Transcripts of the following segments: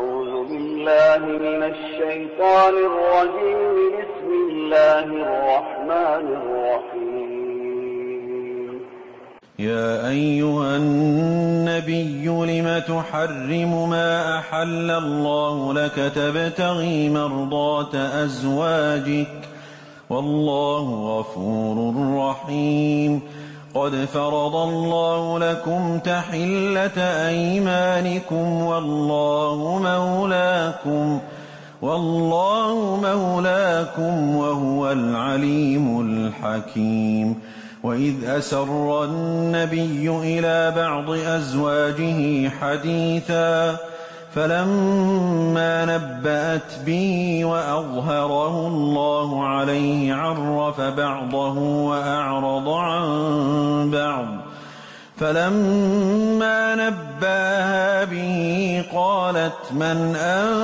أعوذ بالله من الشيطان الرجيم. بسم الله الرحمن الرحيم. يا أيها النبي لم تحرم ما أحل الله لك تبتغي مرضات أزواجك والله غفور رحيم. قد فرض الله لكم تحلة أيمانكم والله مولاكم وهو العليم الحكيم. وإذ أسر النبي إلى بعض أزواجه حديثا فلما نبأت به وأظهره الله عليه عرف بعضه وأعرض عن بعض. فلما نبأها به قالت من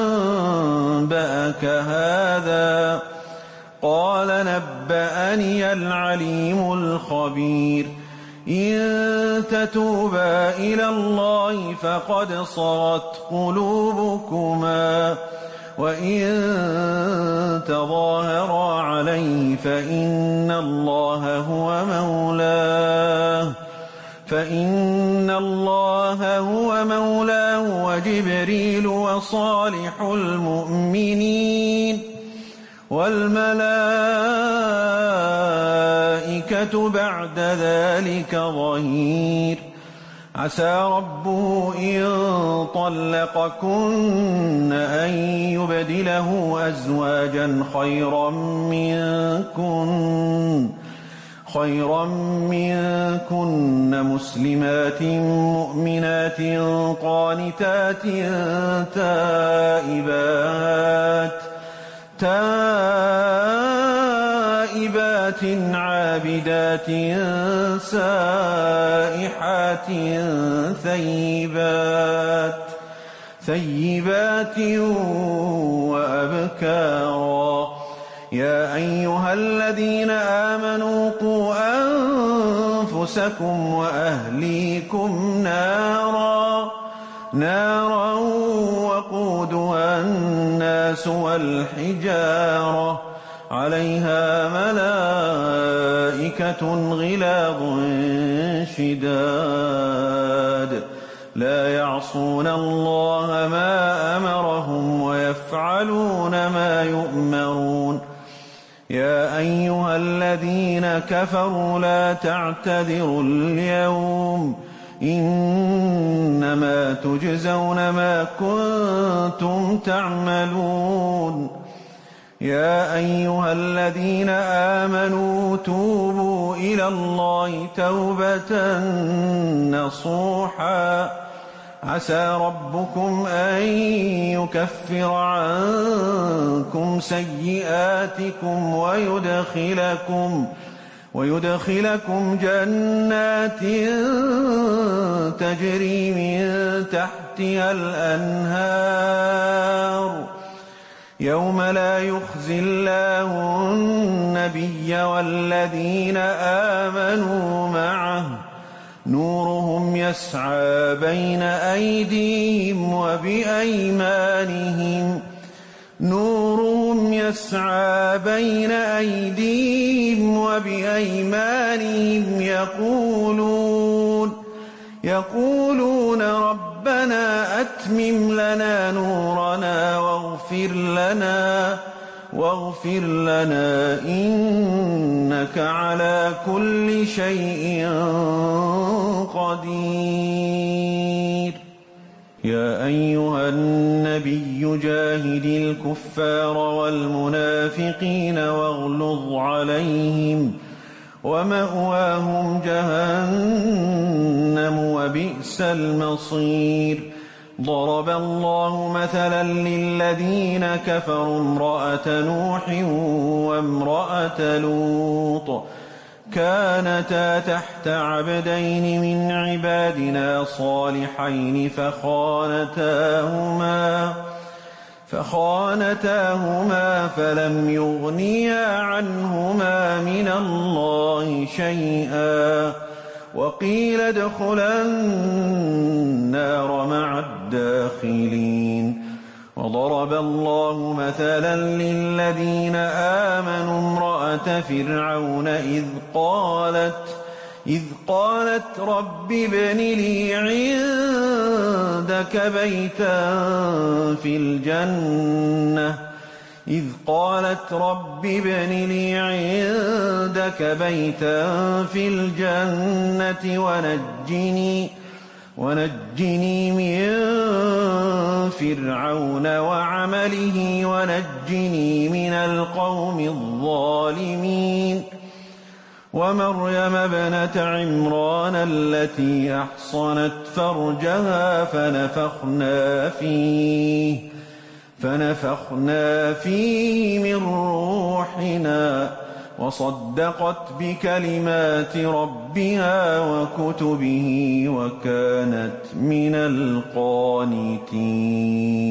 أنبأك هذا؟ قال نبأني العليم الخبير. إن تتوبا إلى الله فقد صغت قلوبكما وإن تظاهرا عليه فإن الله هو مولاه وجبريل وصالح المؤمنين والملائكة بعد ذلك ظهير. عسى ربه إن طلقكن أن يبدله أزواجا خيرا منكن مسلمات مؤمنات قانتات تائبات عابدات سائحات ثيبات وأبكارا. يا أيها الذين آمنوا قوا أنفسكم وأهليكم نارا وقودها الناس والحجارة عليها ملائكة غلاظ شداد لا يعصون الله ما أمرهم ويفعلون ما يؤمرون. يا أيها الذين كفروا لا تعتذروا اليوم إنما تجزون ما كنتم تعملون. يا أيها الذين آمنوا توبوا إلى الله توبة نصوحا عسى ربكم أن يكفر عنكم سيئاتكم ويدخلكم جنات تجري من تحتها الأنهار يوم لا يخزي الله النبي والذين آمنوا معه نورهم يسعى بين أيديهم وبأيمانهم يقولون ربنا أتمم لنا نورنا واغفر لنا إنك على كل شيء قدير. يا أيها النبي جاهد الكفار والمنافقين واغلظ عليهم ومأواهم جهنم وبئس المصير. ضرب الله مثلا للذين كفروا امرأة نوح وامرأة لوط كانتا تحت عبدين من عبادنا صالحين فخانتاهما فلم يغنيا عنهما من الله شيئا وقيل ادخلا النار مع الداخلين. وضرب الله مثلا للذين آمنوا امرأة فرعون إذ قالت رب ابن لي عندك بيتا في الجنة ونجني من فرعون وعمله ونجني من القوم الظالمين ومريم ابنة عمران التي أحصنت فرجها فنفخنا فيه من روحنا وصدقت بكلمات ربها وكتبه وكانت من القانتين.